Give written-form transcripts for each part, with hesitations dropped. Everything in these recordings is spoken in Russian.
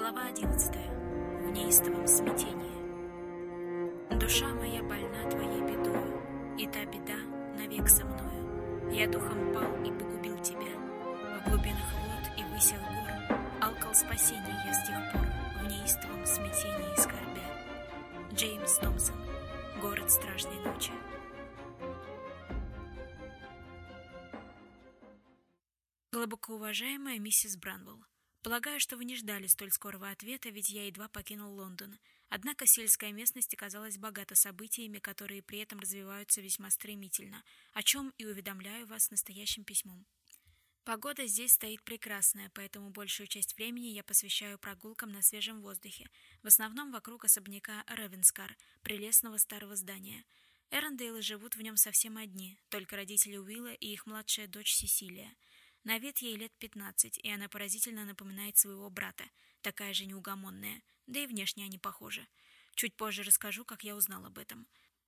Глава 11. В неистовом смятении. Душа моя больна твоей бедою, и та беда навек со мною. Я духом пал и погубил тебя. В глубинах вод и высях гор алкал спасения я с тех пор, в неистовом смятении и скорбя. Джеймс Томпсон. Город страшной ночи. Глубоко уважаемая миссис Бранвелл, полагаю, что вы не ждали столь скорого ответа, ведь я едва покинул Лондон. Однако сельская местность оказалась богата событиями, которые при этом развиваются весьма стремительно, о чем и уведомляю вас настоящим письмом. Погода здесь стоит прекрасная, поэтому большую часть времени я посвящаю прогулкам на свежем воздухе, в основном вокруг особняка Ревенскар, прелестного старого здания. Эрендейлы живут в нем совсем одни, только родители Уилла и их младшая дочь Сесилия. На вид ей лет 15, и она поразительно напоминает своего брата, такая же неугомонная, да и внешне они похожи. Чуть позже расскажу, как я узнал об этом.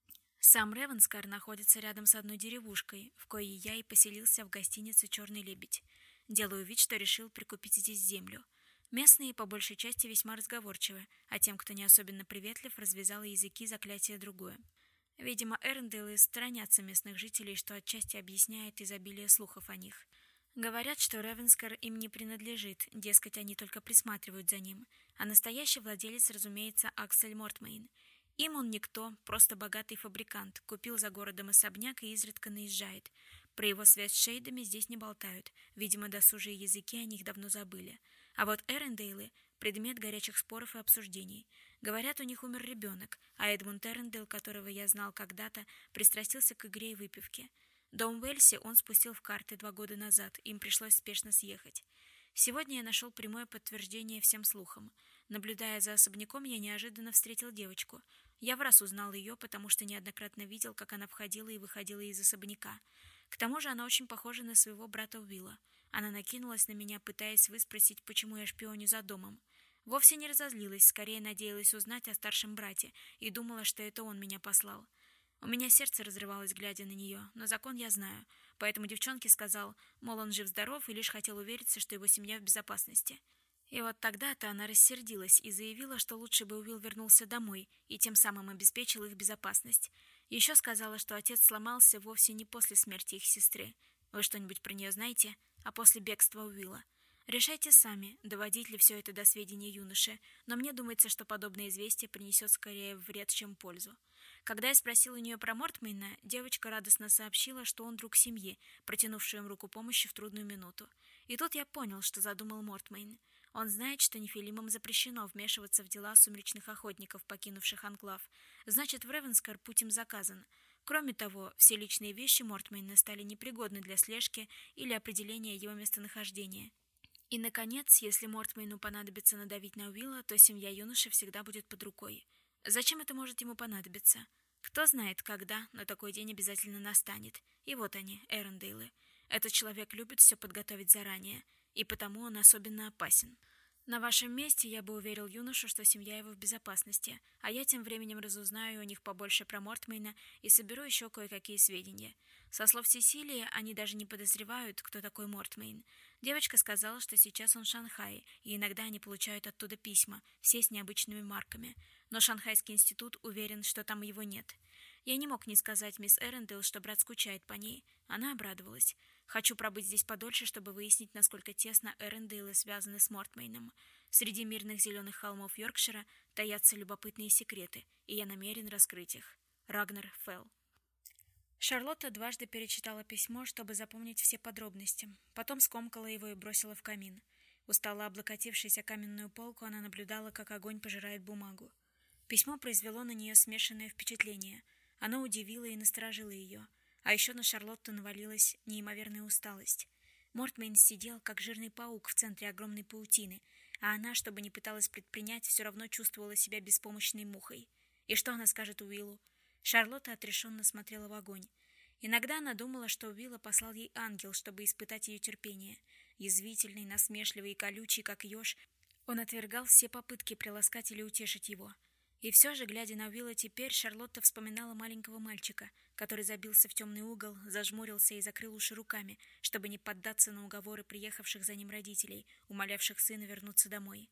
Сам Ревенскар находится рядом с одной деревушкой, в коей я и поселился в гостинице «Черный лебедь». Делаю вид, что решил прикупить здесь землю. Местные по большей части весьма разговорчивы, а тем, кто не особенно приветлив, развязал языки заклятие другое. Видимо, Эрендейлы сторонятся местных жителей, что отчасти объясняет изобилие слухов о них. Говорят, что Ревенскар им не принадлежит, дескать, они только присматривают за ним, а настоящий владелец, разумеется, Аксель Мортмейн. Им он никто, просто богатый фабрикант, купил за городом особняк и изредка наезжает. Про его связь с Шейдами здесь не болтают, видимо, досужие языки о них давно забыли. А вот Эрендейлы – предмет горячих споров и обсуждений. Говорят, у них умер ребенок, а Эдмунд Эрендейл, которого я знал когда-то, пристрастился к игре и выпивке. Дом в Уэльсе он спустил в карты 2 года назад, им пришлось спешно съехать. Сегодня я нашел прямое подтверждение всем слухам. Наблюдая за особняком, я неожиданно встретил девочку. Я в раз узнал ее, потому что неоднократно видел, как она входила и выходила из особняка. К тому же она очень похожа на своего брата Уилла. Она накинулась на меня, пытаясь выспросить, почему я шпионю за домом. Вовсе не разозлилась, скорее надеялась узнать о старшем брате и думала, что это он меня послал. У меня сердце разрывалось, глядя на нее, но закон я знаю, поэтому девчонке сказал, мол, он жив-здоров и лишь хотел увериться, что его семья в безопасности. И вот тогда-то она рассердилась и заявила, что лучше бы Уилл вернулся домой и тем самым обеспечил их безопасность. Еще сказала, что отец сломался вовсе не после смерти их сестры. Вы что-нибудь про нее знаете? А после бегства Уилла? Решайте сами, доводить ли все это до сведения юноши, но мне думается, что подобное известие принесет скорее вред, чем пользу. Когда я спросил у нее про Мортмейна, девочка радостно сообщила, что он друг семьи, протянувший им руку помощи в трудную минуту. И тут я понял, что задумал Мортмейн. Он знает, что нефилимам запрещено вмешиваться в дела сумеречных охотников, покинувших анклав. Значит, в Ревенскар путь им заказан. Кроме того, все личные вещи Мортмейна стали непригодны для слежки или определения его местонахождения. И, наконец, если Мортмейну понадобится надавить на Уилла, то семья юноши всегда будет под рукой. Зачем это может ему понадобиться? Кто знает, когда, но такой день обязательно настанет. И вот они, Эрендейлы. Этот человек любит все подготовить заранее, и потому он особенно опасен. На вашем месте я бы уверил юношу, что семья его в безопасности, а я тем временем разузнаю у них побольше про Мортмейна и соберу еще кое-какие сведения. Со слов Сесилии, они даже не подозревают, кто такой Мортмейн. Девочка сказала, что сейчас он в Шанхае, и иногда они получают оттуда письма, все с необычными марками. Но Шанхайский институт уверен, что там его нет. Я не мог не сказать мисс Эрендейл, что брат скучает по ней. Она обрадовалась. Хочу пробыть здесь подольше, чтобы выяснить, насколько тесно Эрендейлы связаны с Мортмейном. Среди мирных зеленых холмов Йоркшира таятся любопытные секреты, и я намерен раскрыть их. Рагнар Фелл. Шарлотта дважды перечитала письмо, чтобы запомнить все подробности. Потом скомкала его и бросила в камин. Устало облокотившись о каменную полку, она наблюдала, как огонь пожирает бумагу. Письмо произвело на нее смешанное впечатление. Оно удивило и насторожило ее. А еще на Шарлотту навалилась неимоверная усталость. Мортмейн сидел, как жирный паук в центре огромной паутины, а она, чтобы не пыталась предпринять, все равно чувствовала себя беспомощной мухой. И что она скажет Уиллу? Шарлотта отрешенно смотрела в огонь. Иногда она думала, что Уилла послал ей ангел, чтобы испытать ее терпение. Язвительный, насмешливый и колючий, как еж, он отвергал все попытки приласкать или утешить его. И все же, глядя на Уилла теперь, Шарлотта вспоминала маленького мальчика, который забился в темный угол, зажмурился и закрыл уши руками, чтобы не поддаться на уговоры приехавших за ним родителей, умолявших сына вернуться домой.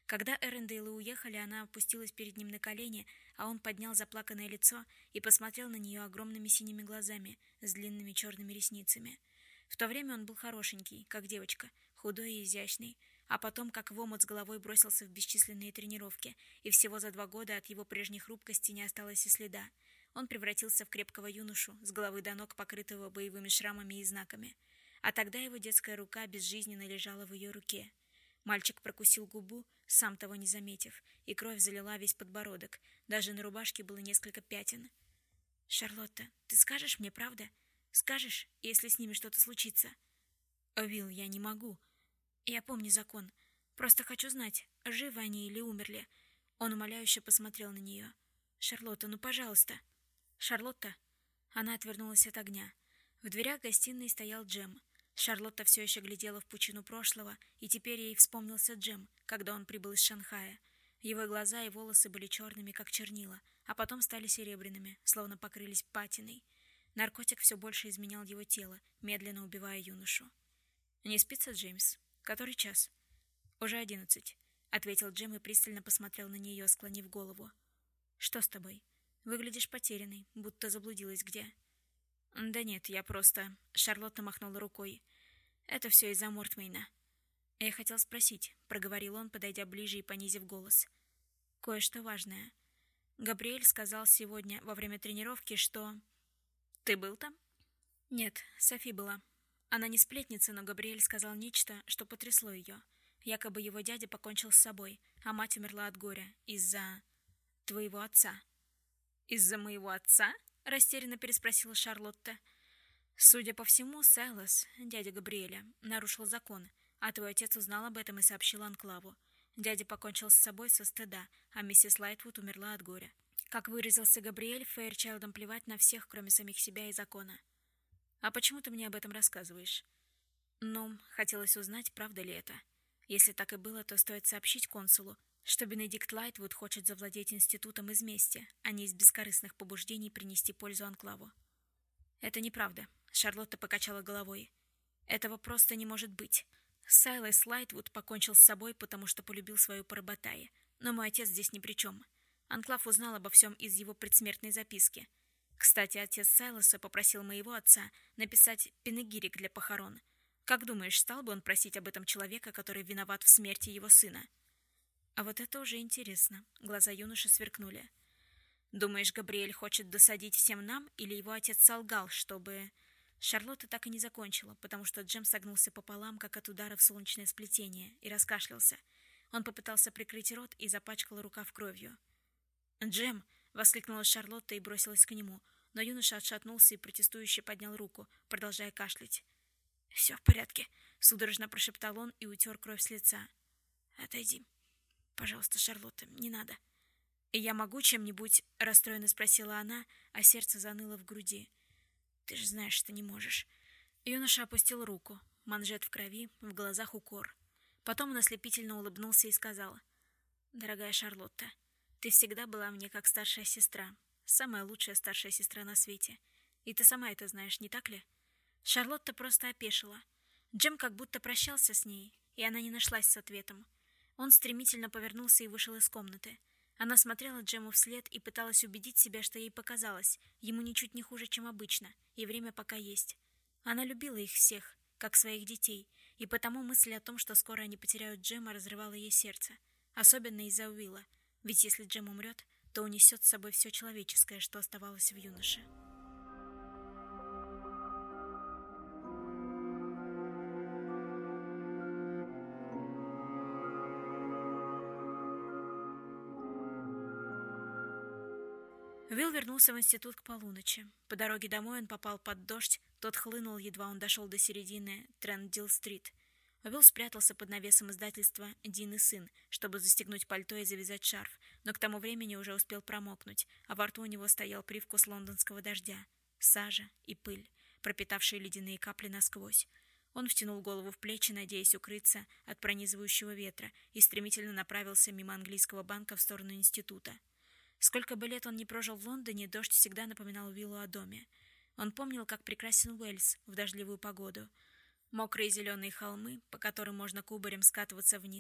Когда Эрендейлы уехали, она опустилась перед ним на колени, а он поднял заплаканное лицо и посмотрел на нее огромными синими глазами с длинными черными ресницами. В то время он был хорошенький, как девочка, худой и изящный, а потом, как в омут с головой, бросился в бесчисленные тренировки, и всего за 2 года от его прежней хрупкости не осталось и следа. Он превратился в крепкого юношу, с головы до ног покрытого боевыми шрамами и знаками. А тогда его детская рука безжизненно лежала в ее руке. Мальчик прокусил губу, сам того не заметив, и кровь залила весь подбородок. Даже на рубашке было несколько пятен. «Шарлотта, ты скажешь мне, правда? Скажешь, если с ними что-то случится?» «Уилл, я не могу. Я помню закон. Просто хочу знать, живы они или умерли». Он умоляюще посмотрел на нее. «Шарлотта, ну пожалуйста». «Шарлотта?» Она отвернулась от огня. В дверях гостиной стоял Джем. Шарлотта все еще глядела в пучину прошлого, и теперь ей вспомнился Джем, когда он прибыл из Шанхая. Его глаза и волосы были черными, как чернила, а потом стали серебряными, словно покрылись патиной. Наркотик все больше изменял его тело, медленно убивая юношу. «Не спится, Джеймс? Который час?» «Уже 11», — ответил Джем и пристально посмотрел на нее, склонив голову. «Что с тобой? Выглядишь потерянной, будто заблудилась где». «Да нет, я просто...» — Шарлотта махнула рукой. «Это все из-за Мортмейна». «Я хотел спросить», — проговорил он, подойдя ближе и понизив голос. «Кое-что важное. Габриэль сказал сегодня во время тренировки, что...» «Ты был там?» «Нет, Софи была. Она не сплетница, но Габриэль сказал нечто, что потрясло ее. Якобы его дядя покончил с собой, а мать умерла от горя из-за... твоего отца». «Из-за моего отца?» — растерянно переспросила Шарлотта. «Судя по всему, Сайлас, дядя Габриэля, нарушил закон, а твой отец узнал об этом и сообщил Анклаву. Дядя покончил с собой со стыда, а миссис Лайтвуд умерла от горя. Как выразился Габриэль, Фэйрчайлдам плевать на всех, кроме самих себя и закона. А почему ты мне об этом рассказываешь?» «Ну, хотелось узнать, правда ли это. Если так и было, то стоит сообщить консулу, что Бенедикт Лайтвуд хочет завладеть институтом из мести, а не из бескорыстных побуждений принести пользу Анклаву». «Это неправда», — Шарлотта покачала головой. «Этого просто не может быть. Сайлас Лайтвуд покончил с собой, потому что полюбил свою Парабатае, но мой отец здесь ни при чем. Анклав узнал обо всем из его предсмертной записки. Кстати, отец Сайласа попросил моего отца написать панегирик для похорон. Как думаешь, стал бы он просить об этом человека, который виноват в смерти его сына?» «А вот это уже интересно», — глаза юноши сверкнули. «Думаешь, Габриэль хочет досадить всем нам, или его отец солгал, чтобы...» Шарлотта так и не закончила, потому что Джем согнулся пополам, как от удара в солнечное сплетение, и раскашлялся. Он попытался прикрыть рот и запачкал рукав кровью. «Джем!» — воскликнула Шарлотта и бросилась к нему, но юноша отшатнулся и протестующе поднял руку, продолжая кашлять. «Все в порядке», — судорожно прошептал он и утер кровь с лица. «Отойди. Пожалуйста, Шарлотта, не надо». «Я могу чем-нибудь?» — расстроенно спросила она, а сердце заныло в груди. «Ты же знаешь, что не можешь». Юноша опустил руку, манжет в крови, в глазах укор. Потом он ослепительно улыбнулся и сказал: «Дорогая Шарлотта, ты всегда была мне как старшая сестра, самая лучшая старшая сестра на свете. И ты сама это знаешь, не так ли?» Шарлотта просто опешила. Джем как будто прощался с ней, и она не нашлась с ответом. Он стремительно повернулся и вышел из комнаты. Она смотрела Джему вслед и пыталась убедить себя, что ей показалось, ему ничуть не хуже, чем обычно, и время пока есть. Она любила их всех, как своих детей, и потому мысль о том, что скоро они потеряют Джема, разрывала ей сердце. Особенно из-за Уилла, ведь если Джем умрет, то унесет с собой все человеческое, что оставалось в юноше. Уилл вернулся в институт к полуночи. По дороге домой он попал под дождь, тот хлынул, едва он дошел до середины Трендилл-стрит. Уилл спрятался под навесом издательства «Дин и сын», чтобы застегнуть пальто и завязать шарф, но к тому времени уже успел промокнуть, а во рту у него стоял привкус лондонского дождя, сажа и пыль, пропитавшие ледяные капли насквозь. Он втянул голову в плечи, надеясь укрыться от пронизывающего ветра, и стремительно направился мимо английского банка в сторону института. Сколько бы лет он ни прожил в Лондоне, дождь всегда напоминал Уиллу о доме. Он помнил, как прекрасен Уэльс в дождливую погоду. Мокрые зеленые холмы, по которым можно кубарем скатываться вниз,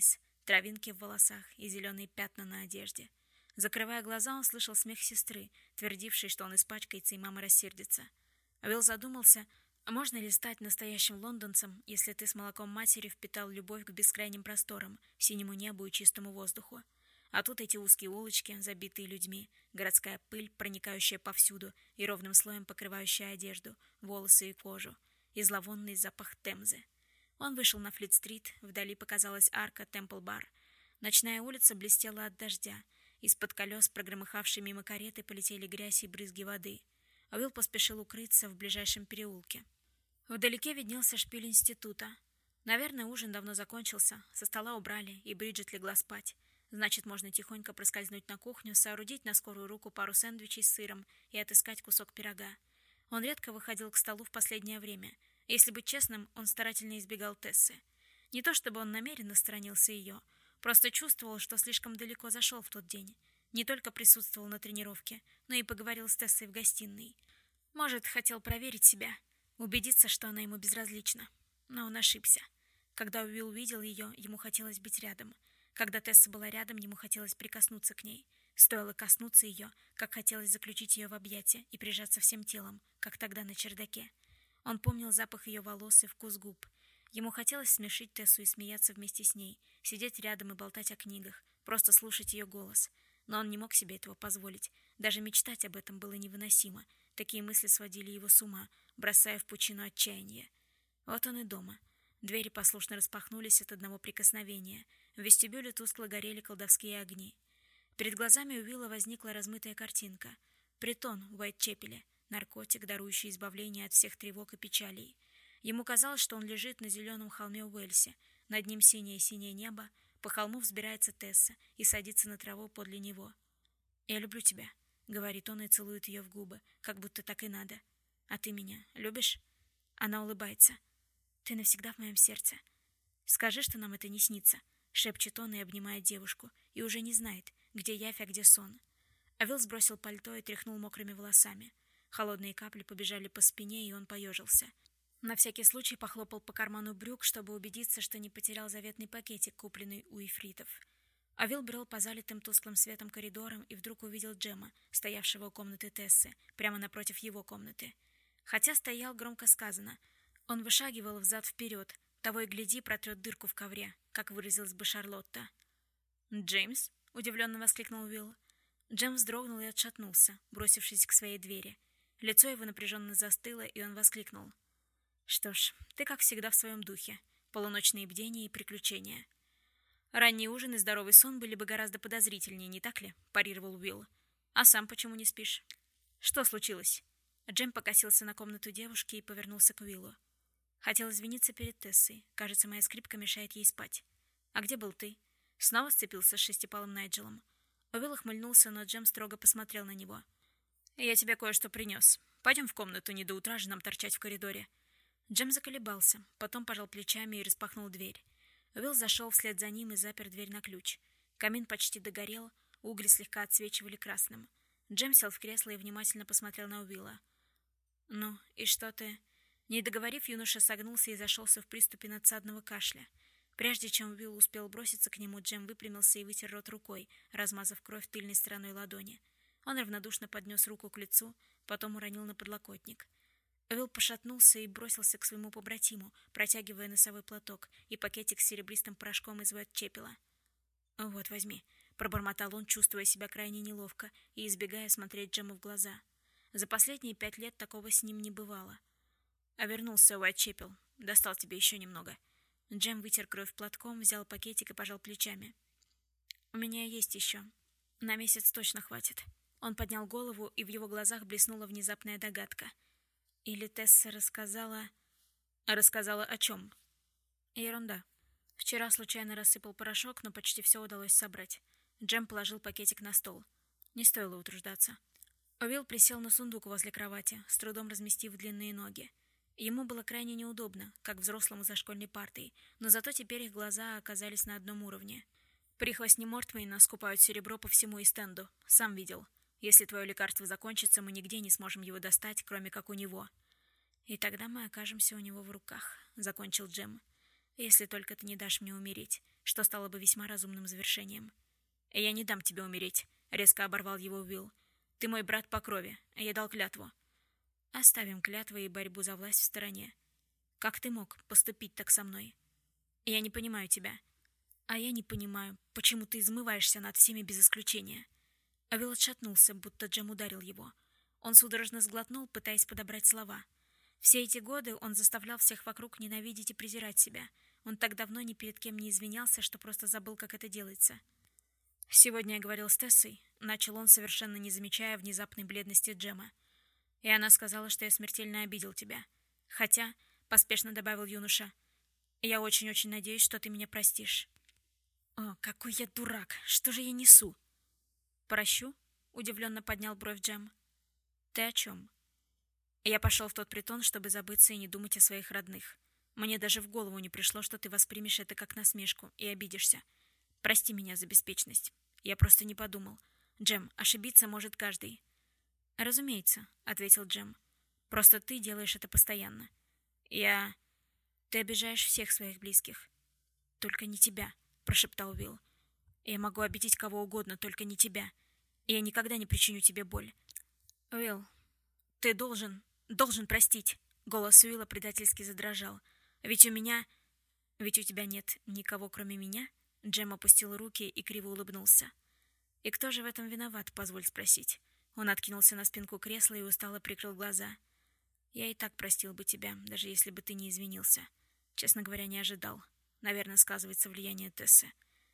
травинки в волосах и зеленые пятна на одежде. Закрывая глаза, он слышал смех сестры, твердившей, что он испачкается и мама рассердится. Уилл задумался, а можно ли стать настоящим лондонцем, если ты с молоком матери впитал любовь к бескрайним просторам, синему небу и чистому воздуху? А тут эти узкие улочки, забитые людьми, городская пыль, проникающая повсюду и ровным слоем покрывающая одежду, волосы и кожу, и зловонный запах Темзы. Он вышел на Флит-стрит, вдали показалась арка Темпл-бар. Ночная улица блестела от дождя, из-под колес, прогромыхавшей мимо кареты, полетели грязь и брызги воды. Уилл поспешил укрыться в ближайшем переулке. Вдалеке виднелся шпиль института. Наверное, ужин давно закончился, со стола убрали, и Бриджит легла спать. Значит, можно тихонько проскользнуть на кухню, соорудить на скорую руку пару сэндвичей с сыром и отыскать кусок пирога. Он редко выходил к столу в последнее время. Если быть честным, он старательно избегал Тессы. Не то чтобы он намеренно сторонился ее, просто чувствовал, что слишком далеко зашел в тот день. Не только присутствовал на тренировке, но и поговорил с Тессой в гостиной. Может, хотел проверить себя, убедиться, что она ему безразлична. Но он ошибся. Когда Уилл увидел ее, ему хотелось быть рядом. Когда Тесса была рядом, ему хотелось прикоснуться к ней. Стоило коснуться ее, как хотелось заключить ее в объятия и прижаться всем телом, как тогда на чердаке. Он помнил запах ее волос и вкус губ. Ему хотелось смешить Тессу и смеяться вместе с ней, сидеть рядом и болтать о книгах, просто слушать ее голос. Но он не мог себе этого позволить. Даже мечтать об этом было невыносимо. Такие мысли сводили его с ума, бросая в пучину отчаяния. Вот он и дома. Двери послушно распахнулись от одного прикосновения. В вестибюле тускло горели колдовские огни. Перед глазами Уилла возникла размытая картинка. Притон в Уайтчепеле. Наркотик, дарующий избавление от всех тревог и печалей. Ему казалось, что он лежит на зеленом холме в Уэльсе. Над ним синее-синее небо. По холму взбирается Тесса и садится на траву подле него. «Я люблю тебя», — говорит он и целует ее в губы, как будто так и надо. «А ты меня любишь?» Она улыбается. «Ты навсегда в моем сердце. Скажи, что нам это не снится», — шепчет он и обнимает девушку, и уже не знает, где явь, а где сон. Уилл сбросил пальто и тряхнул мокрыми волосами. Холодные капли побежали по спине, и он поежился. На всякий случай похлопал по карману брюк, чтобы убедиться, что не потерял заветный пакетик, купленный у ифритов. Уилл брел по залитым тусклым светом коридорам и вдруг увидел Джема, стоявшего у комнаты Тессы, прямо напротив его комнаты. Хотя стоял, громко сказано. Он вышагивал взад-вперед, того и гляди протрет дырку в ковре, как выразилась бы Шарлотта. «Джеймс?» — удивленно воскликнул Уилл. Джем вздрогнул и отшатнулся, бросившись к своей двери. Лицо его напряженно застыло, и он воскликнул. «Что ж, ты, как всегда, в своем духе. Полуночные бдения и приключения». «Ранний ужин и здоровый сон были бы гораздо подозрительнее, не так ли?» – парировал Уилл. «А сам почему не спишь?» «Что случилось?» Джем покосился на комнату девушки и повернулся к Уиллу. «Хотел извиниться перед Тессой. Кажется, моя скрипка мешает ей спать. А где был ты?» Снова сцепился с шестипалым Найджелом. Уилл ухмыльнулся, но Джем строго посмотрел на него. «Я тебе кое-что принес. Пойдем в комнату, не до утра же нам торчать в коридоре». Джем заколебался, потом пожал плечами и распахнул дверь. Уилл зашел вслед за ним и запер дверь на ключ. Камин почти догорел, угли слегка отсвечивали красным. Джем сел в кресло и внимательно посмотрел на Уилла. «Ну, и что ты...» Не договорив, юноша согнулся и зашелся в приступе надсадного кашля. Прежде чем Уилл успел броситься к нему, Джем выпрямился и вытер рот рукой, размазав кровь тыльной стороной ладони. Он равнодушно поднес руку к лицу, потом уронил на подлокотник. Уилл пошатнулся и бросился к своему побратиму, протягивая носовой платок и пакетик с серебристым порошком из Уайтчепела. «Вот, возьми», — пробормотал он, чувствуя себя крайне неловко и избегая смотреть Джему в глаза. За последние 5 лет такого с ним не бывало. «А вернулся Уайтчепел. Достал тебе еще немного». Джем вытер кровь платком, взял пакетик и пожал плечами. «У меня есть еще. На месяц точно хватит». Он поднял голову, и в его глазах блеснула внезапная догадка. Или Тесса рассказала... Рассказала о чем? Ерунда. Вчера случайно рассыпал порошок, но почти все удалось собрать. Джем положил пакетик на стол. Не стоило утруждаться. Уилл присел на сундук возле кровати, с трудом разместив длинные ноги. Ему было крайне неудобно, как взрослому за школьной партой, но зато теперь их глаза оказались на одном уровне. Прихвостни Мортвейна скупают серебро по всему Истенду. Сам видел. Если твое лекарство закончится, мы нигде не сможем его достать, кроме как у него. И тогда мы окажемся у него в руках, закончил Джем. Если только ты не дашь мне умереть, что стало бы весьма разумным завершением. «Я не дам тебе умереть», — резко оборвал его Уилл. «Ты мой брат по крови, а я дал клятву». «Оставим клятвы и борьбу за власть в стороне. Как ты мог поступить так со мной? Я не понимаю тебя. А я не понимаю, почему ты измываешься над всеми без исключения». Уилл отшатнулся, будто Джем ударил его. Он судорожно сглотнул, пытаясь подобрать слова. Все эти годы он заставлял всех вокруг ненавидеть и презирать себя. Он так давно ни перед кем не извинялся, что просто забыл, как это делается. «Сегодня я говорил с Тессой», — начал он, совершенно не замечая внезапной бледности Джема. «И она сказала, что я смертельно обидел тебя. Хотя», — поспешно добавил юноша, — «я очень-очень надеюсь, что ты меня простишь». «О, какой я дурак! Что же я несу?» «Прощу?» — удивленно поднял бровь Джем. «Ты о чем?» «Я пошел в тот притон, чтобы забыться и не думать о своих родных. Мне даже в голову не пришло, что ты воспримешь это как насмешку и обидишься. Прости меня за беспечность. Я просто не подумал. Джем, ошибиться может каждый». «Разумеется», — ответил Джем. «Просто ты делаешь это постоянно. Ты обижаешь всех своих близких». «Только не тебя», — прошептал Уилл. «Я могу обидеть кого угодно, только не тебя. Я никогда не причиню тебе боль». «Уилл, ты должен простить». Голос Уилла предательски задрожал. «Ведь у тебя нет никого, кроме меня?» Джем опустил руки и криво улыбнулся. «И кто же в этом виноват, позволь спросить?» Он откинулся на спинку кресла и устало прикрыл глаза. «Я и так простил бы тебя, даже если бы ты не извинился. Честно говоря, не ожидал. Наверное, сказывается влияние Тессы.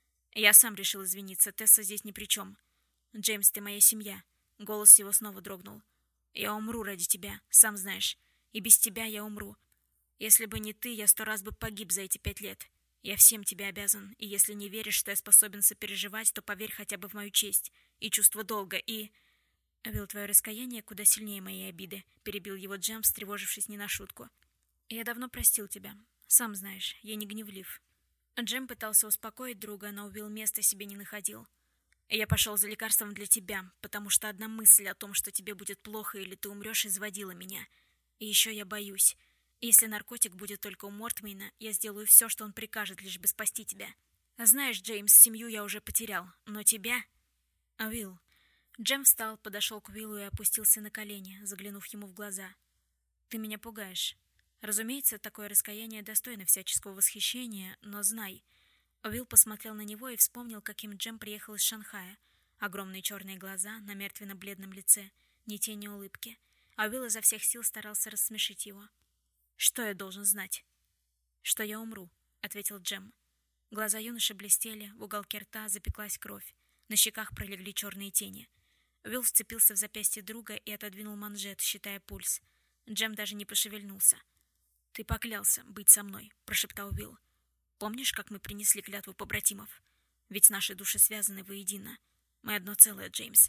Я сам решил извиниться, Тесса здесь ни при чем. Джеймс, ты моя семья». Голос его снова дрогнул. «Я умру ради тебя, сам знаешь. И без тебя я умру. Если бы не ты, я 100 раз бы погиб за эти 5 лет. Я всем тебе обязан, и если не веришь, что я способен сопереживать, то поверь хотя бы в мою честь и чувство долга, и...» «Уилл, твое раскаяние куда сильнее моей обиды», — перебил его Джем, встревожившись не на шутку. «Я давно простил тебя. Сам знаешь, я не гневлив». Джем пытался успокоить друга, но Уилл места себе не находил. «Я пошел за лекарством для тебя, потому что одна мысль о том, что тебе будет плохо или ты умрешь, изводила меня. И еще я боюсь. Если наркотик будет только у Мортмейна, я сделаю все, что он прикажет, лишь бы спасти тебя. Знаешь, Джеймс, семью я уже потерял, но тебя...» «Уилл...» Джем встал, подошел к Уиллу и опустился на колени, заглянув ему в глаза. «Ты меня пугаешь. Разумеется, такое раскаяние достойно всяческого восхищения, но знай...» Уилл посмотрел на него и вспомнил, каким Джем приехал из Шанхая. Огромные черные глаза на мертвенно-бледном лице, ни тени улыбки. А Уилл изо всех сил старался рассмешить его. «Что я должен знать?» «Что я умру», — ответил Джем. Глаза юноши блестели, в уголке рта запеклась кровь, на щеках пролегли черные тени. Уилл вцепился в запястье друга и отодвинул манжет, считая пульс. Джем даже не пошевельнулся. «Ты поклялся быть со мной», — прошептал Уилл. «Помнишь, как мы принесли клятву побратимов? Ведь наши души связаны воедино. Мы одно целое, Джеймс.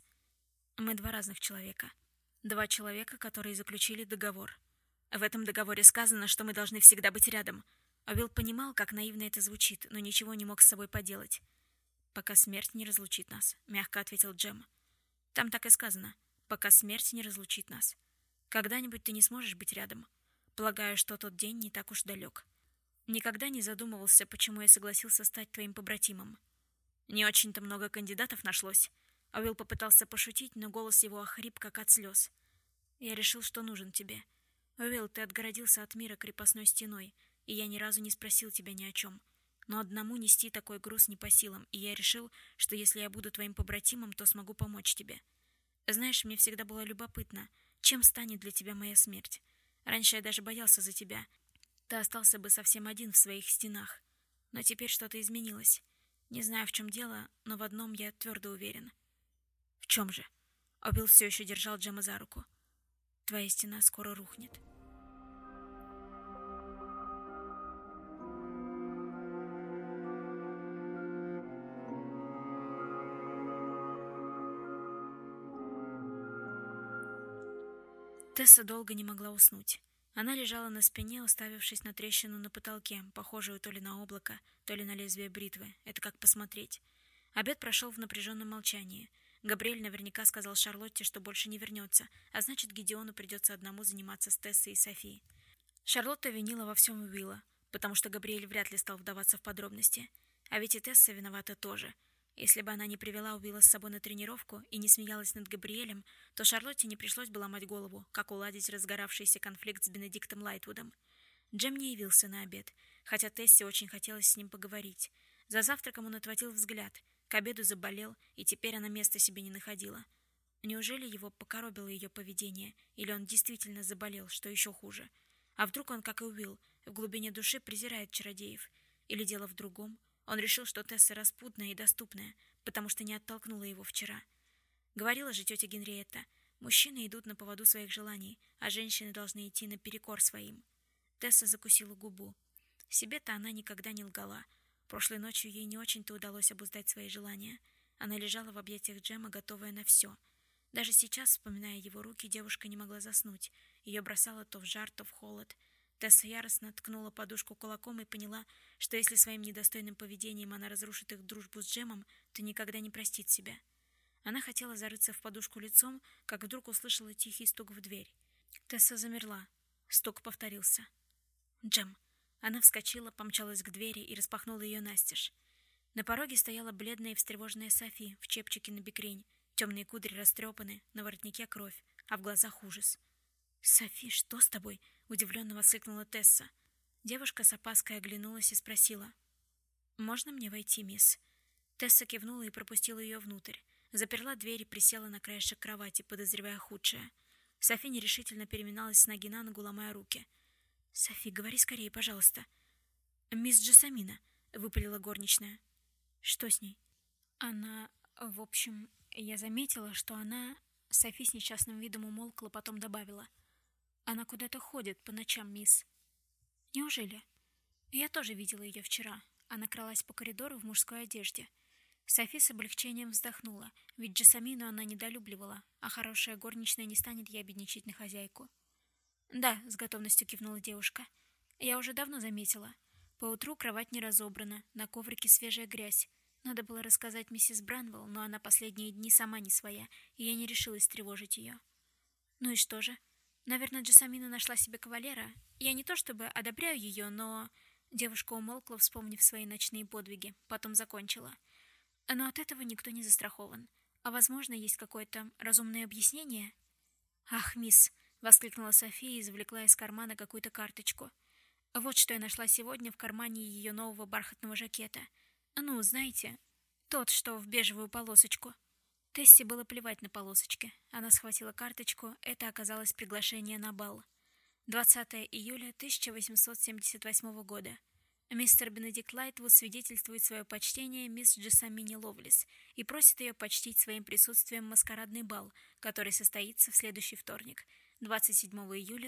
Мы 2 разных человека. 2 человека, которые заключили договор. В этом договоре сказано, что мы должны всегда быть рядом». Уилл понимал, как наивно это звучит, но ничего не мог с собой поделать. «Пока смерть не разлучит нас», — мягко ответил Джем. «Там так и сказано. Пока смерть не разлучит нас. Когда-нибудь ты не сможешь быть рядом. Полагаю, что тот день не так уж далек. Никогда не задумывался, почему я согласился стать твоим побратимом. Не очень-то много кандидатов нашлось». Уилл попытался пошутить, но голос его охрип, как от слез. «Я решил, что нужен тебе. Уилл, ты отгородился от мира крепостной стеной, и я ни разу не спросил тебя ни о чем. Но одному нести такой груз не по силам, и я решил, что если я буду твоим побратимом, то смогу помочь тебе. Знаешь, мне всегда было любопытно, чем станет для тебя моя смерть. Раньше я даже боялся за тебя. Ты остался бы совсем один в своих стенах. Но теперь что-то изменилось. Не знаю, в чем дело, но в одном я твердо уверен». «В чем же?» Уилл все еще держал Джема за руку. «Твоя стена скоро рухнет». Тесса долго не могла уснуть. Она лежала на спине, уставившись на трещину на потолке, похожую то ли на облако, то ли на лезвие бритвы. Это как посмотреть. Обед прошел в напряженном молчании. Габриэль наверняка сказал Шарлотте, что больше не вернется, а значит, Гидеону придется одному заниматься с Тессой и Софией. Шарлотта винила во всем Уилла. потому что Габриэль вряд ли стал вдаваться в подробности. А ведь и Тесса виновата тоже. Если бы она не привела Уилла с собой на тренировку и не смеялась над Габриэлем, то Шарлотте не пришлось бы ломать голову, как уладить разгоравшийся конфликт с Бенедиктом Лайтвудом. Джем не явился на обед, хотя Тессе очень хотелось с ним поговорить. За завтраком он отводил взгляд, к обеду заболел, и теперь она места себе не находила. Неужели его покоробило ее поведение, или он действительно заболел, что еще хуже? А вдруг он, как и Уилл, в глубине души презирает чародеев? Или дело в другом? Он решил, что Тесса распутная и доступная, потому что не оттолкнула его вчера. Говорила же тетя Генриетта, мужчины идут на поводу своих желаний, а женщины должны идти наперекор своим. Тесса закусила губу. Себе-то она никогда не лгала. Прошлой ночью ей не очень-то удалось обуздать свои желания. Она лежала в объятиях Джема, готовая на все. Даже сейчас, вспоминая его руки, девушка не могла заснуть. Ее бросало то в жар, то в холод. Тесса яростно ткнула подушку кулаком и поняла, что если своим недостойным поведением она разрушит их дружбу с Джемом, то никогда не простит себя. Она хотела зарыться в подушку лицом, как вдруг услышала тихий стук в дверь. Тесса замерла. Стук повторился. «Джем!» Она вскочила, помчалась к двери и распахнула ее настежь. На пороге стояла бледная и встревоженная Софи в чепчике на бикрень. Темные кудри растрепаны, на воротнике кровь, а в глазах ужас. «Софи, что с тобой?» — удивленно воскликнула Тесса. Девушка с опаской оглянулась и спросила. «Можно мне войти, мисс?» Тесса кивнула и пропустила ее внутрь. Заперла дверь и присела на краешек кровати, подозревая худшее. Софи нерешительно переминалась с ноги на ногу, ломая руки. «Софи, говори скорее, пожалуйста». «Мисс Джессамина», — выпалила горничная. «Что с ней?» «Она... в общем, я заметила, что она...» Софи с несчастным видом умолкла, потом добавила. «Она куда-то ходит по ночам, мисс». «Неужели?» «Я тоже видела ее вчера. Она кралась по коридору в мужской одежде». Софи с облегчением вздохнула, ведь Джессамину она недолюбливала, а хорошая горничная не станет ябедничать на хозяйку. «Да», — с готовностью кивнула девушка. «Я уже давно заметила. Поутру кровать не разобрана, на коврике свежая грязь. Надо было рассказать миссис Бранвелл, но она последние дни сама не своя, и я не решилась тревожить ее». «Ну и что же? Наверное, Джессамина нашла себе кавалера. Я не то чтобы одобряю ее, но...» Девушка умолкла, вспомнив свои ночные подвиги, потом закончила. «Но от этого никто не застрахован. А возможно, есть какое-то разумное объяснение?» «Ах, мисс!» — воскликнула София и извлекла из кармана какую-то карточку. «Вот что я нашла сегодня в кармане ее нового бархатного жакета. Ну, знаете, тот, что в бежевую полосочку». Тессе было плевать на полосочки. Она схватила карточку, это оказалось приглашение на бал. 20 июля 1878 года. Мистер Бенедикт Лайтвуд свидетельствует свое почтение мисс Джессамине Ловлис и просит ее почтить своим присутствием маскарадный бал, который состоится в следующий вторник, 27 июля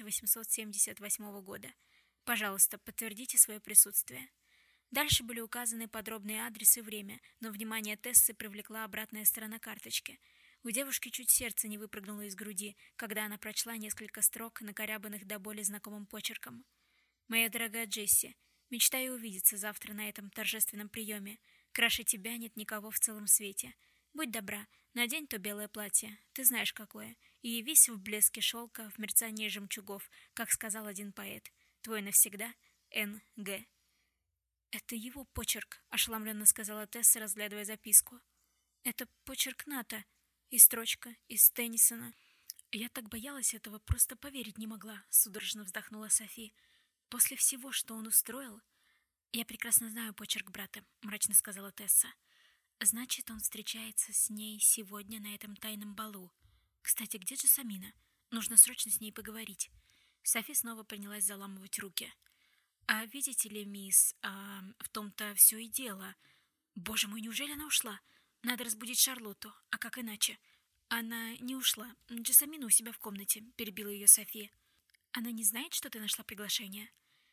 1878 года. Пожалуйста, подтвердите свое присутствие. Дальше были указаны подробные адрес и время, но внимание Тессы привлекла обратная сторона карточки. У девушки чуть сердце не выпрыгнуло из груди, когда она прочла несколько строк, накорябанных до боли знакомым почерком. «Моя дорогая Джесси, мечтаю увидеться завтра на этом торжественном приеме. Краше тебя нет никого в целом свете. Будь добра, надень то белое платье, ты знаешь какое, и явись в блеске шелка, в мерцании жемчугов, как сказал один поэт. Твой навсегда, Н.Г.» «Это его почерк», — ошеломленно сказала Тесса, разглядывая записку. «Это почерк Ната. И строчка из Теннисона». «Я так боялась этого, просто поверить не могла», — судорожно вздохнула Софи. «После всего, что он устроил...» «Я прекрасно знаю почерк брата», — мрачно сказала Тесса. «Значит, он встречается с ней сегодня на этом тайном балу. Кстати, где Джессамина? Нужно срочно с ней поговорить». Софи снова принялась заламывать руки. «А видите ли, мисс, в том-то все и дело. Боже мой, неужели она ушла? Надо разбудить Шарлотту, а как иначе?» «Она не ушла. Джессамина у себя в комнате», — перебила ее Софи. «Она не знает, что ты нашла приглашение?»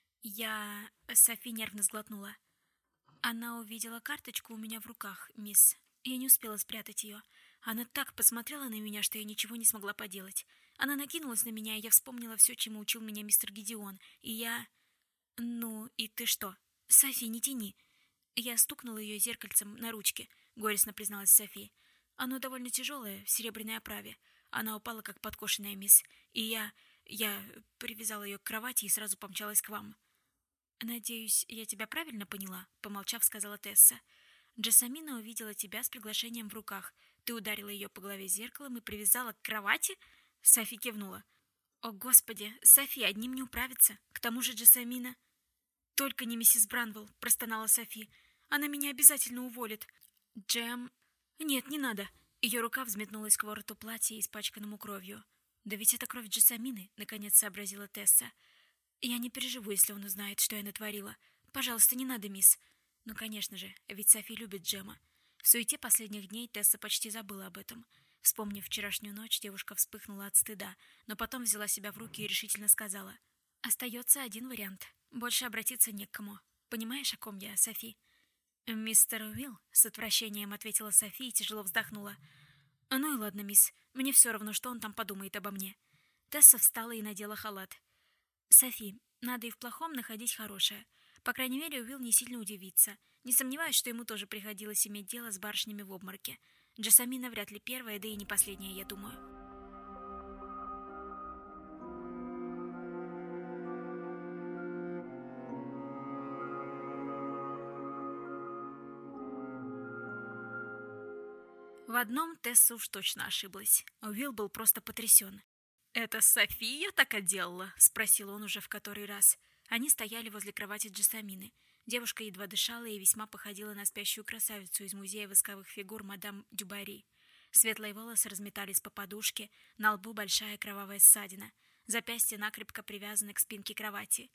Софи нервно сглотнула. «Она увидела карточку у меня в руках, мисс. Я не успела спрятать ее. Она так посмотрела на меня, что я ничего не смогла поделать. Она накинулась на меня, и я вспомнила все, чему учил меня мистер Гидеон. И я...» «Ну, и ты что? Софи, не тяни!» Я стукнула ее зеркальцем на ручке, горестно призналась Софи. «Оно довольно тяжелое, в серебряной оправе. Она упала, как подкошенная, мисс. И я привязала ее к кровати и сразу помчалась к вам». «Надеюсь, я тебя правильно поняла?» — помолчав, сказала Тесса. «Джессамина увидела тебя с приглашением в руках. Ты ударила ее по голове зеркалом и привязала к кровати?» Софи кивнула. «О, Господи, Софи, одним не управиться. К тому же Джессамина...» «Только не миссис Бранвелл», — простонала Софи. «Она меня обязательно уволит». «Джем...» «Нет, не надо». Ее рука взметнулась к вороту платья, испачканному кровью. «Да ведь это кровь Джессамины», — наконец сообразила Тесса. «Я не переживу, если он узнает, что я натворила. Пожалуйста, не надо, мисс». Ну, конечно же, ведь Софи любит Джема. В суете последних дней Тесса почти забыла об этом. Вспомнив вчерашнюю ночь, девушка вспыхнула от стыда, но потом взяла себя в руки и решительно сказала: «Остается один вариант. Больше обратиться не к кому. Понимаешь, о ком я, Софи?» «Мистер Уилл», — с отвращением ответила Софи и тяжело вздохнула. «Ну и ладно, мисс. Мне все равно, что он там подумает обо мне». Тесса встала и надела халат. «Софи, надо и в плохом находить хорошее. По крайней мере, Уилл не сильно удивится. Не сомневаюсь, что ему тоже приходилось иметь дело с барышнями в обмороке. Джессамина вряд ли первая, да и не последняя, я думаю». В одном Тесса уж точно ошиблась. Уилл был просто потрясен. «Это София так отделала?» — спросил он уже в который раз. Они стояли возле кровати Джессамины. Девушка едва дышала и весьма походила на спящую красавицу из музея восковых фигур мадам Дюбари. Светлые волосы разметались по подушке, на лбу большая кровавая ссадина. Запястья накрепко привязаны к спинке кровати.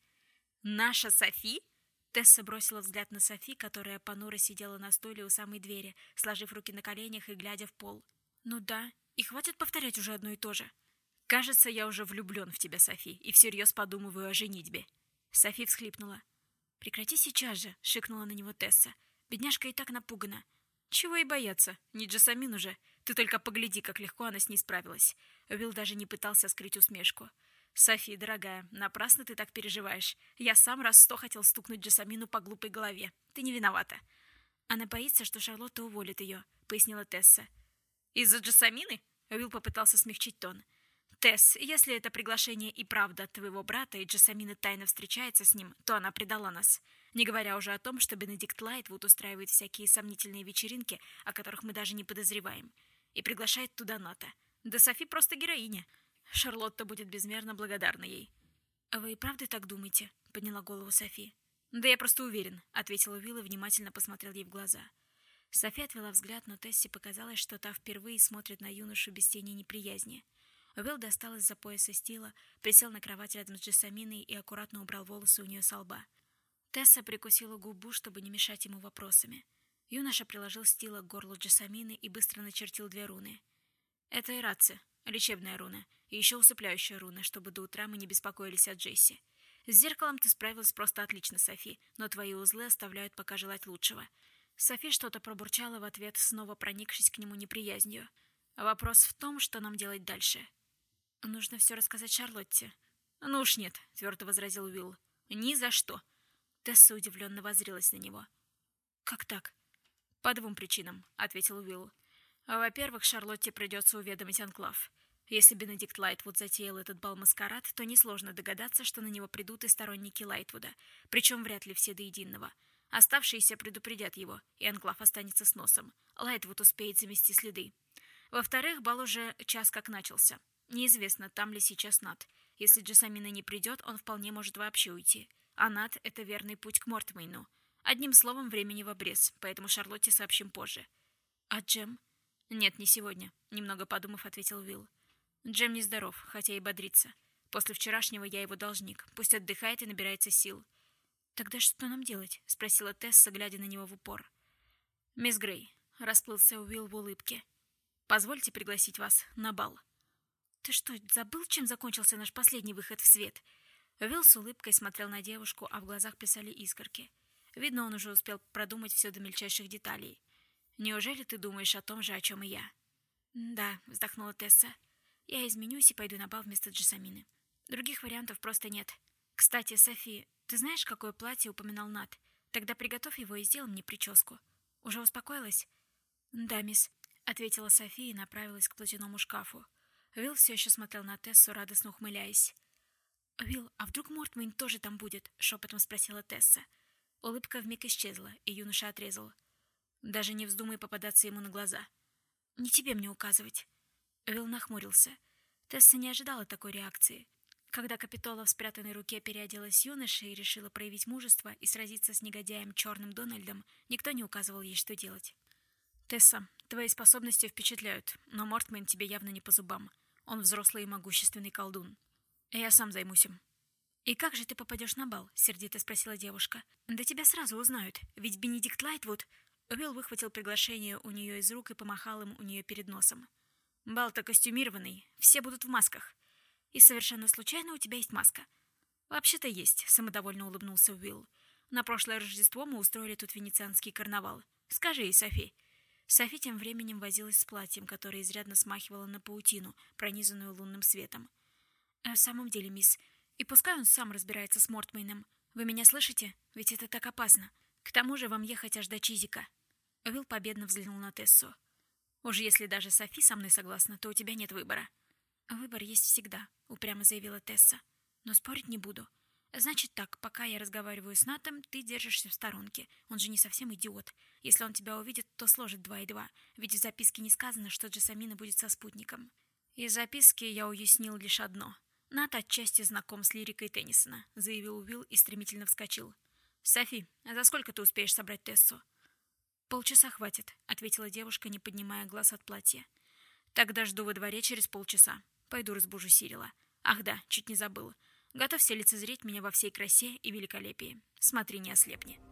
«Наша Софи?» Тесса бросила взгляд на Софи, которая понуро сидела на стуле у самой двери, сложив руки на коленях и глядя в пол. «Ну да, и хватит повторять уже одно и то же». «Кажется, я уже влюблен в тебя, Софи, и всерьез подумываю о женитьбе». Софи всхлипнула. «Прекрати сейчас же», — шикнула на него Тесса. «Бедняжка и так напугана». «Чего и бояться, не Джессамин уже. Ты только погляди, как легко она с ней справилась». Уилл даже не пытался скрыть усмешку. «Софи, дорогая, напрасно ты так переживаешь. Я сам раз 100 хотел стукнуть Джессамину по глупой голове. Ты не виновата». «Она боится, что Шарлотта уволит ее», — пояснила Тесса. «Из-за Джессамины?» — Уилл попытался смягчить тон. «Тесс, если это приглашение и правда от твоего брата, и Джессамина тайно встречается с ним, то она предала нас. Не говоря уже о том, что Бенедикт Лайтвуд устраивает всякие сомнительные вечеринки, о которых мы даже не подозреваем. И приглашает туда Ната. Да Софи просто героиня. Шарлотта будет безмерно благодарна ей». «А вы и правда так думаете?» — подняла голову Софи. «Да я просто уверен», — ответил Уилл и внимательно посмотрел ей в глаза. Софи отвела взгляд, но Тессе показалось, что та впервые смотрит на юношу без тени неприязни. Уилл достал из-за пояса стила, присел на кровать рядом с Джессаминой и аккуратно убрал волосы у нее со лба. Тесса прикусила губу, чтобы не мешать ему вопросами. Юноша приложил стила к горлу Джессамины и быстро начертил 2 руны. «Это Ираци, лечебная руна, и еще усыпляющая руна, чтобы до утра мы не беспокоились о Джесси. С зеркалом ты справилась просто отлично, Софи, но твои узлы оставляют пока желать лучшего». Софи что-то пробурчала в ответ, снова проникшись к нему неприязнью. «Вопрос в том, что нам делать дальше». «Нужно все рассказать Шарлотте». «Ну уж нет», — твердо возразил Уилл. «Ни за что». Тесса удивленно воззрелась на него. «Как так?» «По 2 причинам», — ответил Уилл. «Во-первых, Шарлотте придется уведомить Анклав. Если Бенедикт Лайтвуд затеял этот бал-маскарад, то несложно догадаться, что на него придут и сторонники Лайтвуда, причем вряд ли все до единого. Оставшиеся предупредят его, и Анклав останется с носом. Лайтвуд успеет замести следы. Во-вторых, бал уже час как начался. Неизвестно, там ли сейчас Нат. Если Джессамина не придет, он вполне может вообще уйти. А Нат — это верный путь к Мортмейну. Одним словом, времени в обрез, поэтому Шарлотте сообщим позже». «А Джем?» «Нет, не сегодня», — немного подумав, ответил Уилл. «Джем нездоров, хотя и бодрится. После вчерашнего я его должник. Пусть отдыхает и набирается сил». «Тогда что нам делать?» — спросила Тесса, глядя на него в упор. «Мисс Грей», — расплылся Уилл в улыбке, — «позвольте пригласить вас на бал». «Ты что, забыл, чем закончился наш последний выход в свет?» Уилл с улыбкой смотрел на девушку, а в глазах плясали искорки. Видно, он уже успел продумать все до мельчайших деталей. «Неужели ты думаешь о том же, о чем и я?» «Да», — вздохнула Тесса. «Я изменюсь и пойду на бал вместо Джессамины. Других вариантов просто нет. Кстати, Софи, ты знаешь, какое платье упоминал Нат? Тогда приготовь его и сделай мне прическу. Уже успокоилась?» «Да, мисс», — ответила Софи и направилась к платяному шкафу. Уилл все еще смотрел на Тессу, радостно ухмыляясь. «Уилл, а вдруг Мортмейн тоже там будет?» — шепотом спросила Тесса. Улыбка вмиг исчезла, и юноша отрезал. «Даже не вздумай попадаться ему на глаза. Не тебе мне указывать». Уилл нахмурился. Тесса не ожидала такой реакции. Когда Капитола в спрятанной руке переоделась юношей и решила проявить мужество и сразиться с негодяем Черным Дональдом, никто не указывал ей, что делать. «Тесса, твои способности впечатляют, но Мортмейн тебе явно не по зубам. Он взрослый и могущественный колдун. Я сам займусь им». «И как же ты попадешь на бал?» — сердито спросила девушка. «Да тебя сразу узнают, ведь Бенедикт Лайтвуд...» Уилл выхватил приглашение у нее из рук и помахал им у нее перед носом. «Бал-то костюмированный, все будут в масках. И совершенно случайно у тебя есть маска». «Вообще-то есть», — самодовольно улыбнулся Уилл. «На прошлое Рождество мы устроили тут венецианский карнавал. Скажи ей, Софи». Софи тем временем возилась с платьем, которое изрядно смахивало на паутину, пронизанную лунным светом. «В самом деле, мисс, и пускай он сам разбирается с Мортмейном. Вы меня слышите? Ведь это так опасно. К тому же вам ехать аж до Чизика». Уилл победно взглянул на Тессу. «Уж если даже Софи со мной согласна, то у тебя нет выбора». «Выбор есть всегда», — упрямо заявила Тесса. «Но спорить не буду. Значит так, пока я разговариваю с Натом, ты держишься в сторонке. Он же не совсем идиот. Если он тебя увидит, то сложит 2 и 2, ведь в записке не сказано, что Джессамина будет со спутником». «Из записки я уяснил лишь одно. Нат отчасти знаком с лирикой Теннисона», — заявил Уилл и стремительно вскочил. «Софи, а за сколько ты успеешь собрать Тессу?» «Полчаса хватит», — ответила девушка, не поднимая глаз от платья. «Тогда жду во дворе через полчаса. Пойду разбужу Сирила. Ах да, чуть не забыла. Готовься лицезреть меня во всей красе и великолепии. Смотри, не ослепни».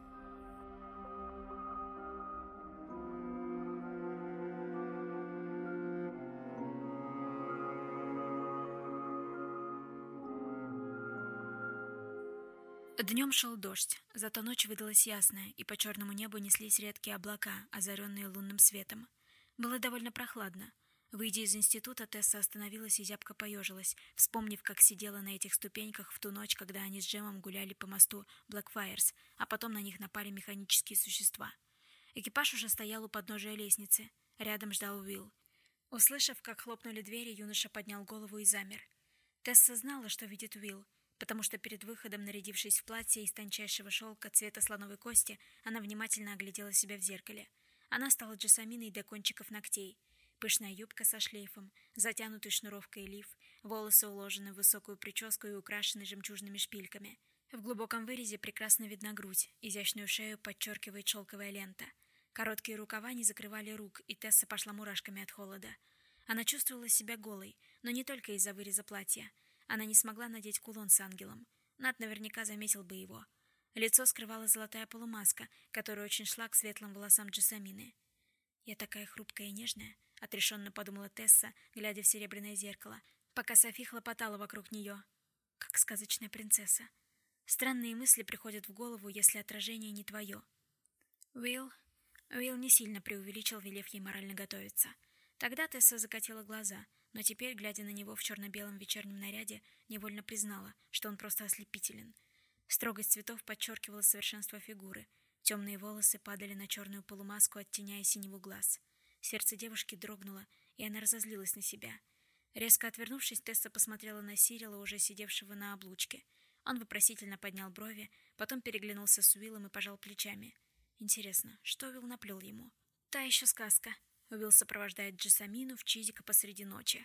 Днем шел дождь, зато ночь выдалась ясная, и по черному небу неслись редкие облака, озаренные лунным светом. Было довольно прохладно. Выйдя из института, Тесса остановилась и зябко поежилась, вспомнив, как сидела на этих ступеньках в ту ночь, когда они с Джемом гуляли по мосту Блэкфайрс, а потом на них напали механические существа. Экипаж уже стоял у подножия лестницы. Рядом ждал Уилл. Услышав, как хлопнули двери, юноша поднял голову и замер. Тесса знала, что видит Уилл, потому что перед выходом, нарядившись в платье из тончайшего шелка цвета слоновой кости, она внимательно оглядела себя в зеркале. Она стала Джессаминой до кончиков ногтей. Пышная юбка со шлейфом, затянутый шнуровкой лиф, волосы уложены в высокую прическу и украшены жемчужными шпильками. В глубоком вырезе прекрасно видна грудь, изящную шею подчеркивает шелковая лента. Короткие рукава не закрывали рук, и Тесса пошла мурашками от холода. Она чувствовала себя голой, но не только из-за выреза платья. Она не смогла надеть кулон с ангелом. Нат наверняка заметил бы его. Лицо скрывала золотая полумаска, которая очень шла к светлым волосам Джессамины. «Я такая хрупкая и нежная», — отрешенно подумала Тесса, глядя в серебряное зеркало, пока Софи хлопотала вокруг нее. Как сказочная принцесса. Странные мысли приходят в голову, если отражение не твое. Уилл не сильно преувеличил, велев ей морально готовиться. Тогда Тесса закатила глаза, но теперь, глядя на него в черно-белом вечернем наряде, невольно признала, что он просто ослепителен. Строгость цветов подчеркивала совершенство фигуры. Темные волосы падали на черную полумаску, оттеняя синеву глаз. Сердце девушки дрогнуло, и она разозлилась на себя. Резко отвернувшись, Тесса посмотрела на Сирила, уже сидевшего на облучке. Он вопросительно поднял брови, потом переглянулся с Уиллом и пожал плечами. Интересно, что Уилл наплел ему? Та еще сказка. Уилл сопровождает Джессамину в Чизика посреди ночи.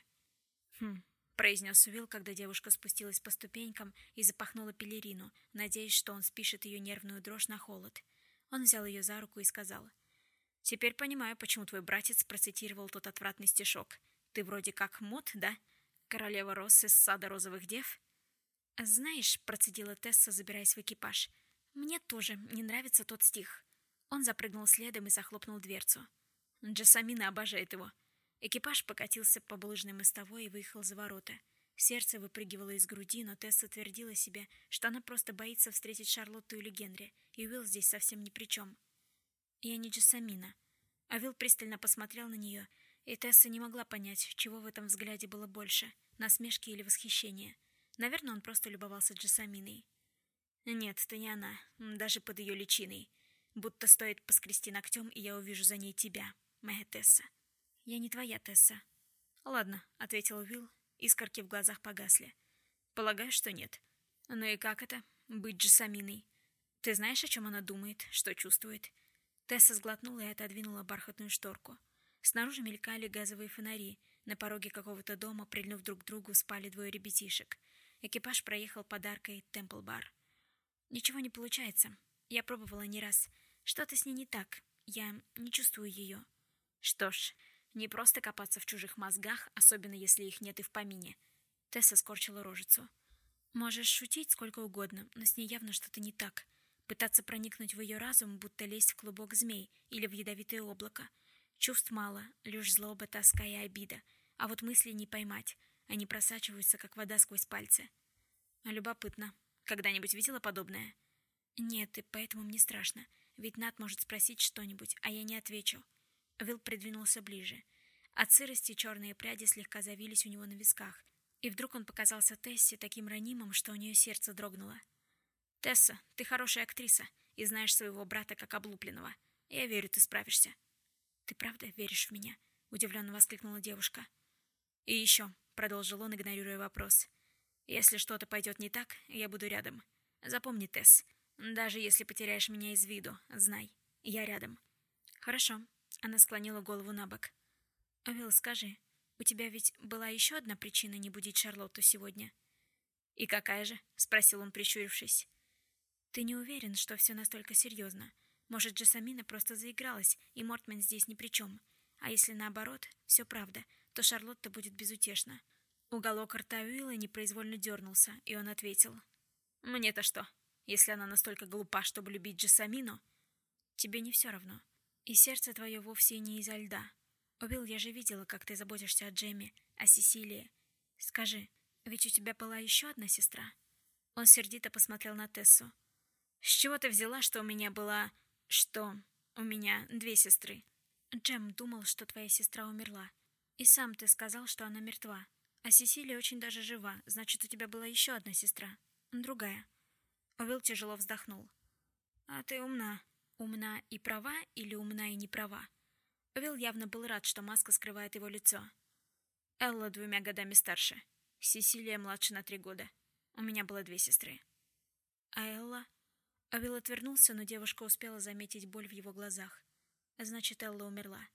Произнес Уилл, когда девушка спустилась по ступенькам и запахнула пелерину, надеясь, что он спишет ее нервную дрожь на холод. Он взял ее за руку и сказал: «Теперь понимаю, почему твой братец процитировал тот отвратный стишок. Ты вроде как Мот, да? Королева роз из сада розовых дев?» «Знаешь», — процедила Тесса, забираясь в экипаж, — «мне тоже не нравится тот стих». Он запрыгнул следом и захлопнул дверцу. Джессамина обожает его. Экипаж покатился по булыжной мостовой и выехал за ворота. Сердце выпрыгивало из груди, но Тесса твердила себе, что она просто боится встретить Шарлотту или Генри, и Уилл здесь совсем ни при чем. «Я не Джессамина». А Уилл пристально посмотрел на нее, и Тесса не могла понять, чего в этом взгляде было больше — насмешки или восхищения. Наверное, он просто любовался Джессаминой. «Нет, ты не она, даже под ее личиной. Будто стоит поскрести ногтем, и я увижу за ней тебя, моя Тесса». «Я не твоя Тесса». «Ладно», — ответил Уилл, искорки в глазах погасли. Полагаю, что нет. Ну и как это? Быть Джессаминой? Ты знаешь, о чем она думает, что чувствует? Тесса сглотнула и отодвинула бархатную шторку. Снаружи мелькали газовые фонари. На пороге какого-то дома, прильнув друг к другу, спали двое ребятишек. Экипаж проехал под аркой Темпл-бар. Ничего не получается. Я пробовала не раз. Что-то с ней не так. Я не чувствую ее. Что ж, не просто копаться в чужих мозгах, особенно если их нет и в помине. Тесса скорчила рожицу. Можешь шутить сколько угодно, но с ней явно что-то не так. Пытаться проникнуть в ее разум, будто лезть в клубок змей или в ядовитое облако. Чувств мало, лишь злоба, тоска и обида. А вот мысли не поймать. Они просачиваются, как вода сквозь пальцы. Любопытно. Когда-нибудь видела подобное? Нет, и поэтому мне страшно. Ведь Нат может спросить что-нибудь, а я не отвечу. Уилл придвинулся ближе. От сырости черные пряди слегка завились у него на висках. И вдруг он показался Тессе таким ранимым, что у нее сердце дрогнуло. «Тесса, ты хорошая актриса и знаешь своего брата как облупленного. Я верю, ты справишься». «Ты правда веришь в меня?» — удивленно воскликнула девушка. «И еще», — продолжил он, игнорируя вопрос, — «если что-то пойдет не так, я буду рядом. Запомни, Тесс, даже если потеряешь меня из виду, знай, я рядом». «Хорошо», — она склонила голову на бок. «Уилл, скажи, у тебя ведь была еще одна причина не будить Шарлотту сегодня?» «И какая же?» — спросил он, прищурившись. «Ты не уверен, что все настолько серьезно? Может, Джессамина просто заигралась, и Мортмен здесь ни при чем? А если наоборот, все правда, то Шарлотта будет безутешна». Уголок рта Уилла непроизвольно дернулся, и он ответил. «Мне-то что, если она настолько глупа, чтобы любить Джессамину?» «Тебе не все равно. И сердце твое вовсе не изо льда. Уилл, я же видела, как ты заботишься о Джемме, о Сесилии. Скажи, ведь у тебя была еще одна сестра?» Он сердито посмотрел на Тессу. «С чего ты взяла, что у меня была... что... у меня две сестры?» «Джем думал, что твоя сестра умерла. И сам ты сказал, что она мертва. А Сесилия очень даже жива, значит, у тебя была еще одна сестра. Другая». Уилл тяжело вздохнул. «А ты умна. Умна и права или умна и не права?» Уилл явно был рад, что маска скрывает его лицо. «Элла 2 годами старше. Сесилия младше на 3 года. У меня было 2 сестры». «А Элла?» Уилл отвернулся, но девушка успела заметить боль в его глазах. «Значит, Элла умерла».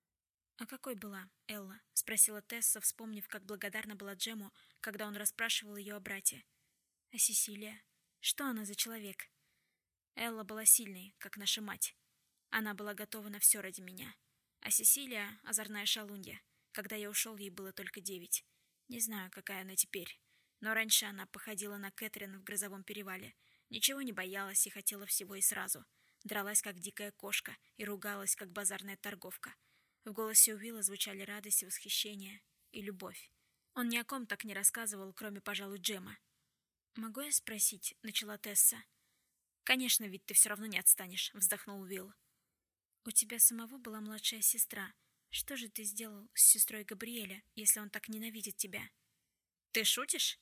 «А какой была Элла?» — спросила Тесса, вспомнив, как благодарна была Джему, когда он расспрашивал ее о брате. «А Сесилия? Что она за человек?» «Элла была сильной, как наша мать. Она была готова на все ради меня. А Сесилия — озорная шалунья. Когда я ушел, ей было только 9. Не знаю, какая она теперь. Но раньше она походила на Кэтрин в «Грозовом перевале». Ничего не боялась и хотела всего и сразу. Дралась, как дикая кошка, и ругалась, как базарная торговка. В голосе Уилла звучали радость и восхищение, и любовь. Он ни о ком так не рассказывал, кроме, пожалуй, Джема. «Могу я спросить?» — начала Тесса. «Конечно, ведь ты все равно не отстанешь», — вздохнул Уилл. «У тебя самого была младшая сестра. Что же ты сделал с сестрой Габриэля, если он так ненавидит тебя?» «Ты шутишь?»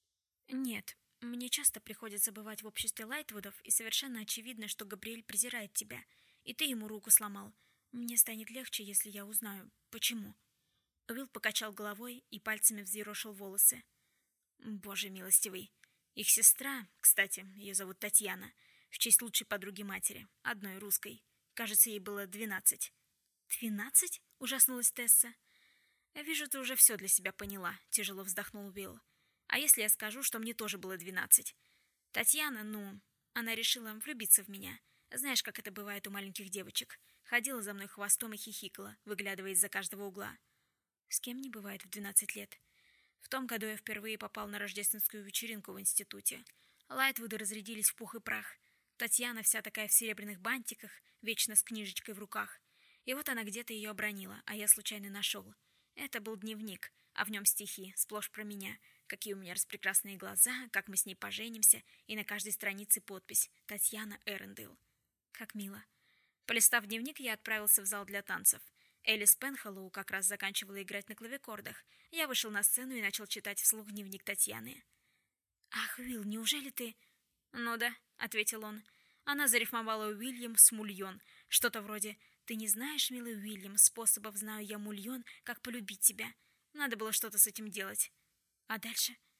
«Нет. Мне часто приходится бывать в обществе Лайтвудов, и совершенно очевидно, что Габриэль презирает тебя, и ты ему руку сломал. Мне станет легче, если я узнаю, почему». Уилл покачал головой и пальцами взъерошил волосы. «Боже милостивый. Их сестра, кстати, ее зовут Татьяна, в честь лучшей подруги матери, одной русской. Кажется, ей было 12». «12?» — ужаснулась Тесса. «Вижу, ты уже все для себя поняла», — тяжело вздохнул Уилл. «А если я скажу, что мне тоже было 12? Татьяна, она решила влюбиться в меня. Знаешь, как это бывает у маленьких девочек. Ходила за мной хвостом и хихикала, выглядывая из-за каждого угла. С кем не бывает в 12 лет. В том году я впервые попал на рождественскую вечеринку в институте. Лайтвуды разрядились в пух и прах. Татьяна вся такая в серебряных бантиках, вечно с книжечкой в руках. И вот она где-то ее обронила, а я случайно нашел. Это был дневник, а в нем стихи, сплошь про меня. Какие у меня распрекрасные глаза, как мы с ней поженимся, и на каждой странице подпись «Татьяна Эрендил». Как мило. Полистав дневник, я отправился в зал для танцев. Элис Пенхоллоу как раз заканчивала играть на клавикордах. Я вышел на сцену и начал читать вслух дневник Татьяны. «Ах, Уилл, неужели ты...» «Ну да», — ответил он. Она зарифмовала Уильям с Мульон. Что-то вроде «Ты не знаешь, милый Уильям, способов знаю я Мульон, как полюбить тебя». Надо было что-то с этим делать. А дальше?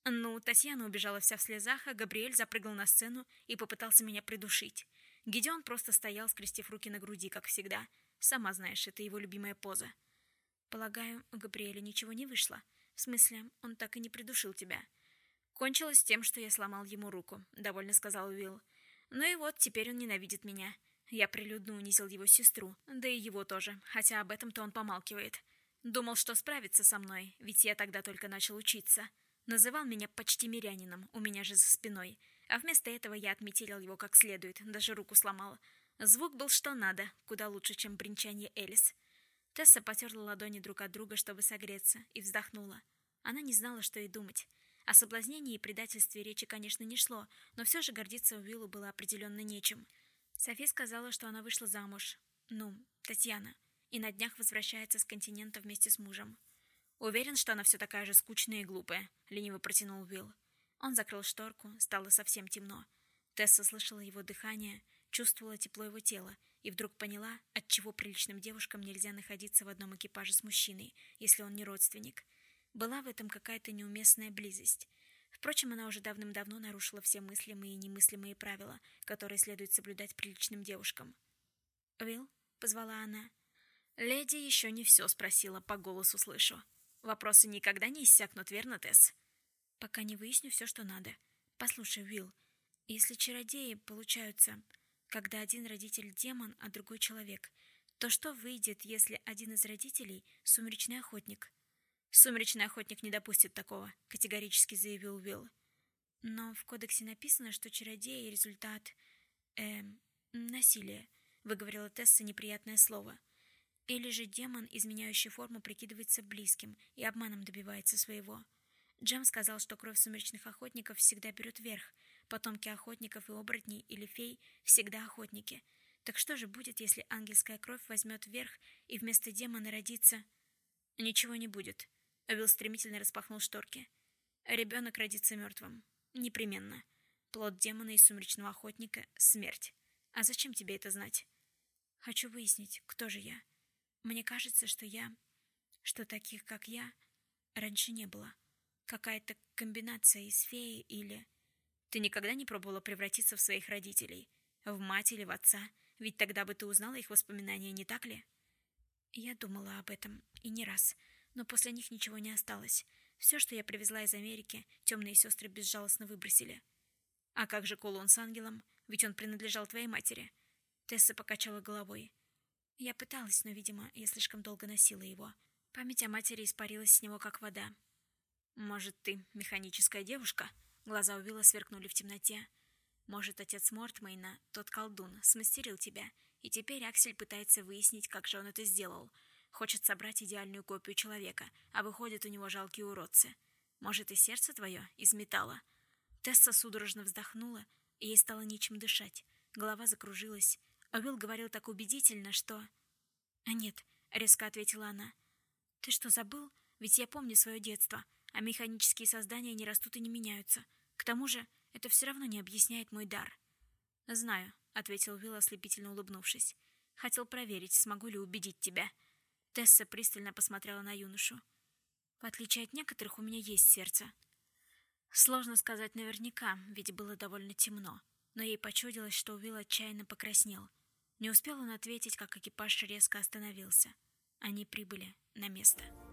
Ну, Татьяна убежала вся в слезах, а Габриэль запрыгал на сцену и попытался меня придушить. Гидеон просто стоял, скрестив руки на груди, как всегда. Сама знаешь, это его любимая поза. Полагаю, у Габриэля ничего не вышло. В смысле, он так и не придушил тебя. Кончилось тем, что я сломал ему руку, довольно сказал Уилл. Ну и вот, теперь он ненавидит меня. Я прилюдно унизил его сестру, да и его тоже, хотя об этом-то он помалкивает. Думал, что справится со мной, ведь я тогда только начал учиться. Называл меня почти мирянином, у меня же за спиной. А вместо этого я отметелил его как следует, даже руку сломал. Звук был что надо, куда лучше, чем бренчанье Элис. Тесса потерла ладони друг от друга, чтобы согреться, и вздохнула. Она не знала, что и думать. О соблазнении и предательстве речи, конечно, не шло, но все же гордиться Уиллу было определенно нечем. Софи сказала, что она вышла замуж. Татьяна. И на днях возвращается с континента вместе с мужем. «Уверен, что она все такая же скучная и глупая», — лениво протянул Уилл. Он закрыл шторку, стало совсем темно. Тесса слышала его дыхание, чувствовала тепло его тела и вдруг поняла, отчего приличным девушкам нельзя находиться в одном экипаже с мужчиной, если он не родственник. Была в этом какая-то неуместная близость. Впрочем, она уже давным-давно нарушила все мыслимые и немыслимые правила, которые следует соблюдать приличным девушкам. «Уилл?» — позвала она. «Леди еще не все спросила, по голосу слышу. Вопросы никогда не иссякнут, верно, Тесс?» «Пока не выясню все, что надо. Послушай, Уилл, если чародеи получаются, когда один родитель демон, а другой человек, то что выйдет, если один из родителей — сумеречный охотник?» «Сумеречный охотник не допустит такого», — категорически заявил Уилл. «Но в кодексе написано, что чародеи — результат... насилия», — выговорила Тесса неприятное слово. «Или же демон, изменяющий форму, прикидывается близким и обманом добивается своего. Джем сказал, что кровь сумеречных охотников всегда берет верх. Потомки охотников и оборотней или фей всегда охотники. Так что же будет, если ангельская кровь возьмет верх и вместо демона родится...» «Ничего не будет». Уилл стремительно распахнул шторки. «Ребенок родится мертвым. Непременно. Плод демона и сумеречного охотника — смерть. А зачем тебе это знать?» «Хочу выяснить, кто же я. Мне кажется, что таких, как я, раньше не было. Какая-то комбинация из феи или...» «Ты никогда не пробовала превратиться в своих родителей? В мать или в отца? Ведь тогда бы ты узнала их воспоминания, не так ли?» Я думала об этом, и не раз, но после них ничего не осталось. Все, что я привезла из Америки, темные сестры безжалостно выбросили. «А как же кулон с ангелом? Ведь он принадлежал твоей матери». Тесса покачала головой. Я пыталась, но, видимо, я слишком долго носила его. Память о матери испарилась с него, как вода. «Может, ты механическая девушка?» Глаза Уилла сверкнули в темноте. «Может, отец Мортмейна, тот колдун, смастерил тебя, и теперь Аксель пытается выяснить, как же он это сделал. Хочет собрать идеальную копию человека, а выходят у него жалкие уродцы. Может, и сердце твое из металла?» Тесса судорожно вздохнула, и ей стало нечем дышать. Голова закружилась. Уилл говорил так убедительно, что... «Нет», — резко ответила она. «Ты что, забыл? Ведь я помню свое детство, а механические создания не растут и не меняются. К тому же, это все равно не объясняет мой дар». «Знаю», — ответил Уилл, ослепительно улыбнувшись. «Хотел проверить, смогу ли убедить тебя». Тесса пристально посмотрела на юношу. «В отличие от некоторых, у меня есть сердце». Сложно сказать наверняка, ведь было довольно темно, но ей почудилось, что Уилл отчаянно покраснел. Не успел он ответить, как экипаж резко остановился. Они прибыли на место.